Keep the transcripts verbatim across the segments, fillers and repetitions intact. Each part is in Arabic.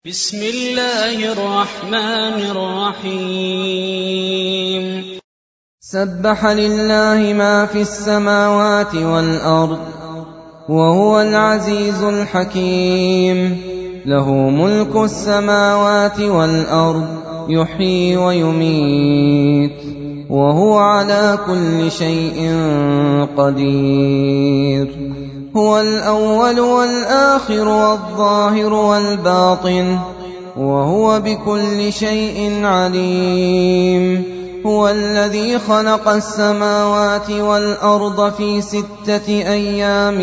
بسم الله الرحمن الرحيم سبح لله ما في السماوات والأرض وهو العزيز الحكيم له ملك السماوات والأرض يحيي ويميت وهو على كل شيء قدير هو الأول والآخر والظاهر والباطن وهو بكل شيء عليم هو الذي خلق السماوات والأرض في ستة أيام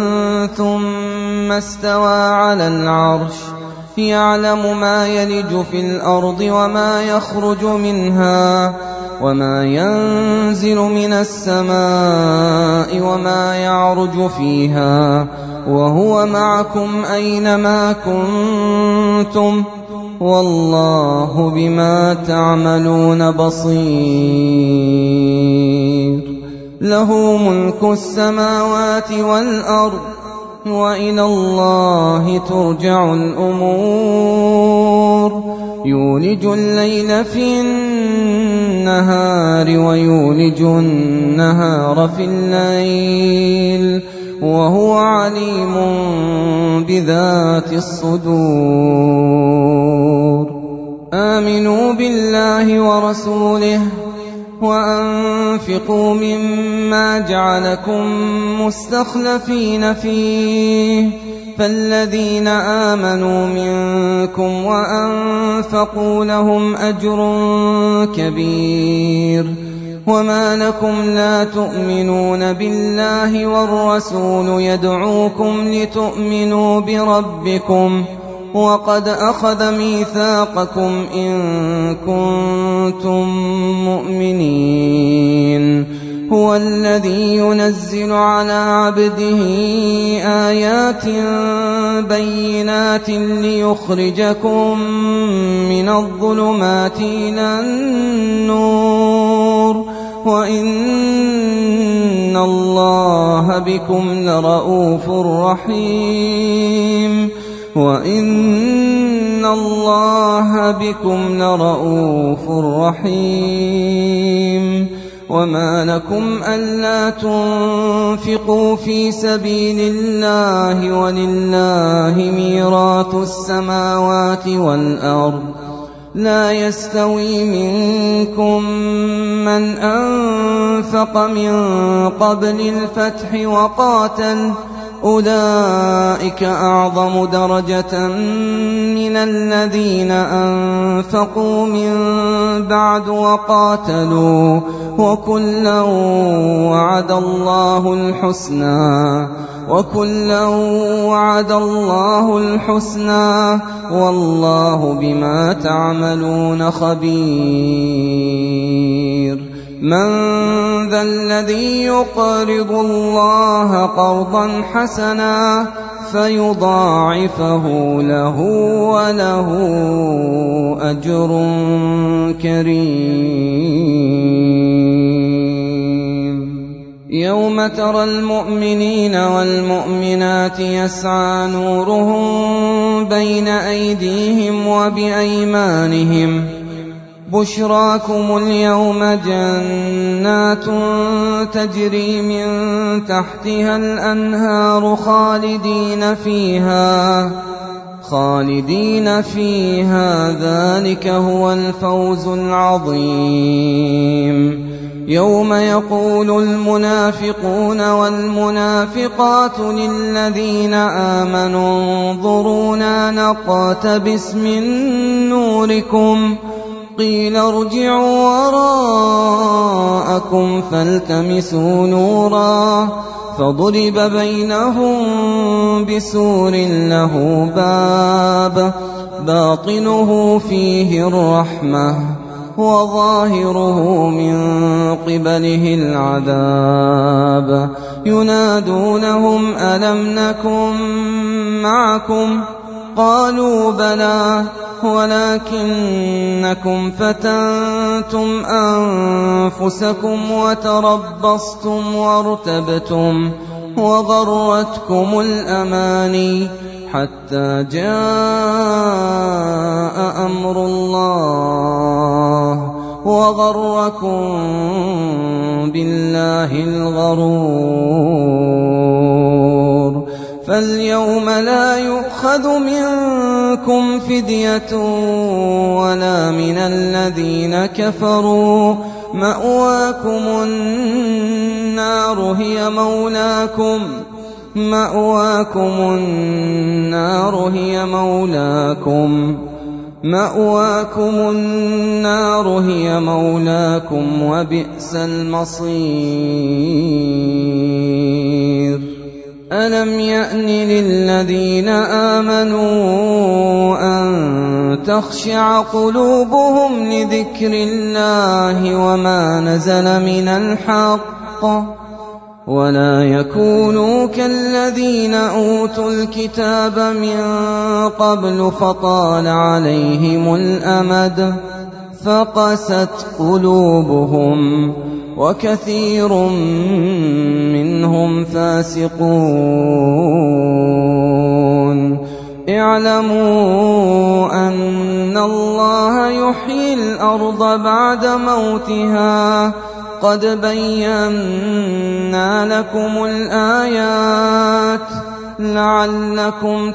ثم استوى على العرش يعلم ما يلج في الأرض وما يخرج منها وما ينزل من السماء وما يعرج فيها وهو معكم أينما كنتم والله بما تعملون بصير له ملك السماوات والأرض وإلى الله ترجع الأمور يولج الليل في النهار ويولج النهار في الليل وهو عليم بذات الصدور آمنوا بالله ورسوله وأنفقوا مما جعلكم مستخلفين فيه فالذين آمنوا منكم وأنفقوا لهم أجر كبير وما لكم لا تؤمنون بالله والرسول يدعوكم لتؤمنوا بربكم وقد أخذ ميثاقكم إن كنتم مؤمنين هو الذي ينزل على عبده آيات بينات ليخرجكم من الظلمات إلى النور وإن الله بكم لرءوف رحيم وإن الله بكم لرءوف رحيم وما لكم ألا تنفقوا في سبيل الله ولله ميراث السماوات والأرض لا يستوي منكم من أنفق من قبل الفتح وقاتل أولئك أعظم درجة من الذين أنفقوا من بعد وقاتلوا وكلا وعد الله الحسنى وكلا وعد الله الحسنى والله بما تعملون خبير من ذا الذي يقرض الله قرضا حسنا فيضاعفه له وله أجر كريم يوم ترى المؤمنين والمؤمنات يسعى نورهم بين أيديهم وبأيمانهم بشراكم اليوم جنات تجري من تحتها الأنهار خالدين فيها خالدين فيها ذلك هو الفوز العظيم يوم يقول المنافقون والمنافقات للذين آمنوا انظرونا نقتبس من نوركم قيل ارجعوا وراءكم فالتمسوا نورا فضرب بينهم بسور له باب باطنه فيه الرحمة وظاهره من قبله العذاب ينادونهم ألم نكن معكم قالوا بلى ولكنكم فتنتم أنفسكم وتربصتم وارتبتم وغرتكم الأماني حتى جاء وغركم بالله الغرور فاليوم لا يؤخذ منكم فدية ولا من الذين كفروا مأواكم النار هي مولاكم مأواكم النار هي مولاكم مأواكم النار هي مولاكم وبئس المصير ألم يأن للذين آمنوا أن تخشع قلوبهم لذكر الله وما نزل من الحق ولا يكونوا كالذين أوتوا الكتاب من قبل فطال عليهم الأمد فقست قلوبهم وكثير منهم فاسقون اعلموا أن الله يحيي الأرض بعد موتها قد بينا لكم الآيات لعلكم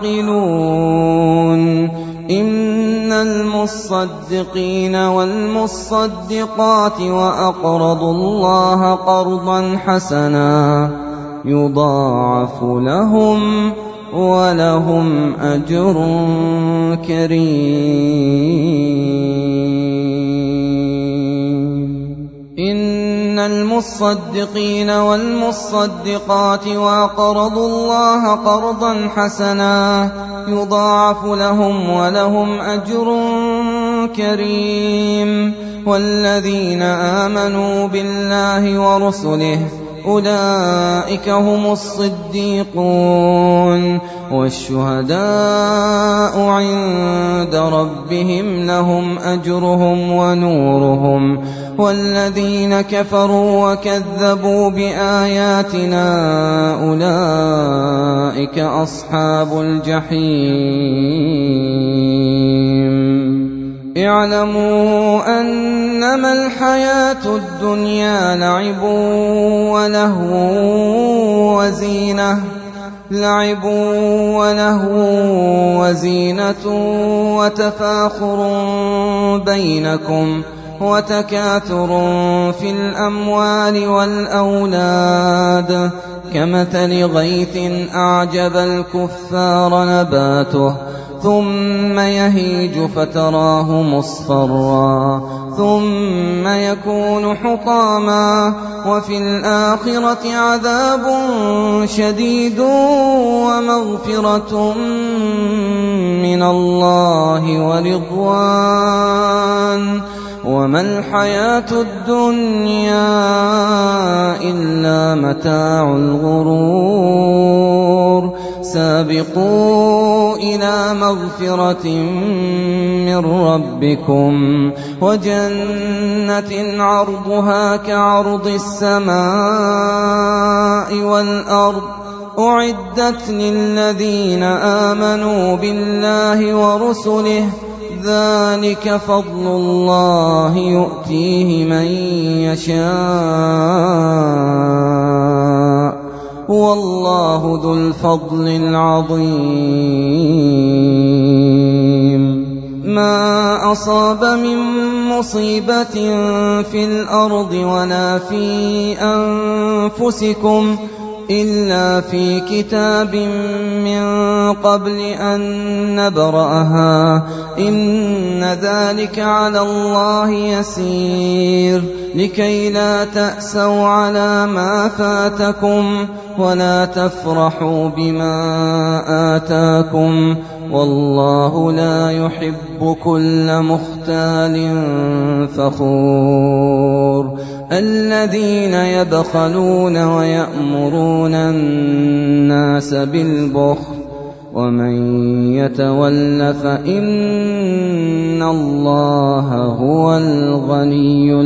تعقلون إن المصدقين والمصدقات وأقرضوا الله قرضا حسنا يضاعف لهم ولهم أجر كريم إن المصدقين والمصدقات وأقرضوا الله قرضا حسنا يضاعف لهم ولهم أجر كريم والذين آمنوا بالله ورسله أولئك هم الصديقون والشهداء عند ربهم لهم أجرهم ونورهم والذين كفروا وكذبوا بآياتنا أولئك أصحاب الجحيم اعلموا أنما الحياة الدنيا لعب ولهو وزينة لعب ولهو وزينة وتفاخر بينكم وتكاثر في الأموال والأولاد كمثل غيث أعجب الكفار نباته ثم يهيج فتراه مصفرا ثم يكون حطاما وفي الآخرة عذاب شديد ومغفرة من الله ورضوان وما الحياة الدنيا إلا متاع الغرور سابقوا إلى مغفرة من ربكم وجنة عرضها كعرض السماء والأرض أعدت للذين آمنوا بالله ورسله ذلك فضل الله يؤتيه من يشاء والله ذو الفضل العظيم ما أصاب من مصيبة في الأرض ولا في أنفسكم إلا في كتاب من قبل أن نبرأها إن ذلك على الله يسير لكي لا تأسوا على ما فاتكم ولا تفرحوا بما آتاكم والله لا يحب كل مختال فخور الذين يبخلون ويأمرون الناس بالبخل ومن يتول فإن الله هو الغني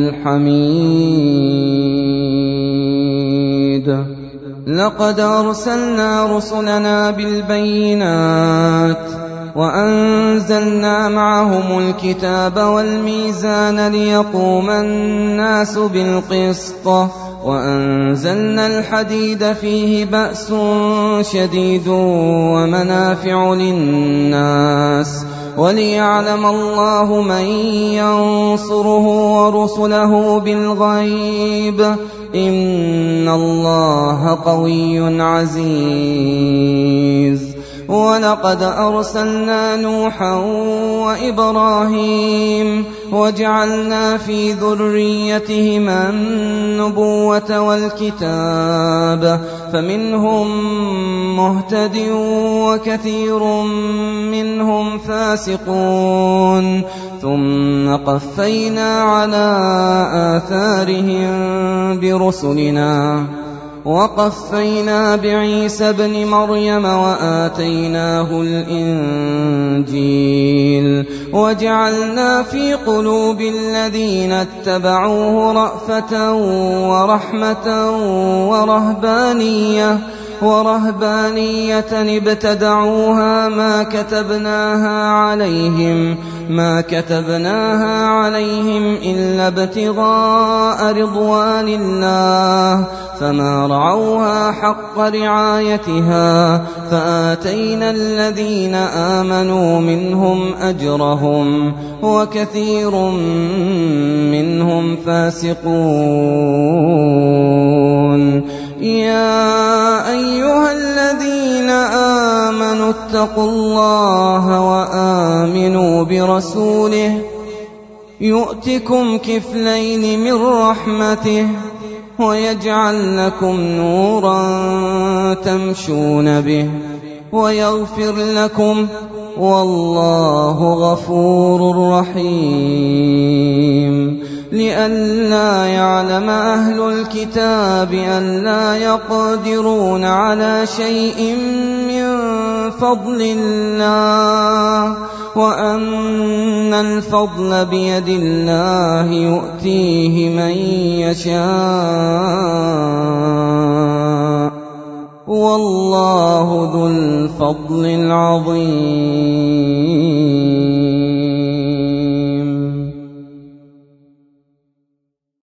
الحميد لقد أرسلنا رسلنا بالبينات وأنزلنا معهم الكتاب والميزان ليقوم الناس بالقسط وأنزلنا الحديد فيه بأس شديد ومنافع للناس وليعلم الله من ينصره ورسله بالغيب إن الله قوي عزيز. ولقد أرسلنا نوحا وإبراهيم وجعلنا في ذريتهما النبوة والكتاب فمنهم مهتد وكثير منهم فاسقون ثم قفينا على آثارهم برسلنا وقفينا بعيسى ابن مريم وآتيناه الإنجيل وجعلنا في قلوب الذين اتبعوه رأفة ورحمة ورهبانية ورهبانية ابتدعوها ما كتبناها عليهم ما كتبناها عليهم إلا ابتغاء رضوان الله فما رعوها حق رعايتها فآتينا الذين آمنوا منهم أجرهم وكثير منهم فاسقون. يا أيها الذين آمنوا اتقوا الله وآمنوا برسوله يؤتكم كفلين من رحمته ويجعل لكم نورا تمشون به ويغفر لكم والله غفور رحيم. لئلا يعلم أهل الكتاب ألا يقدرون على شيء من فضل الله وأن الفضل بيد الله يؤتيه من يشاء والله ذو الفضل العظيم.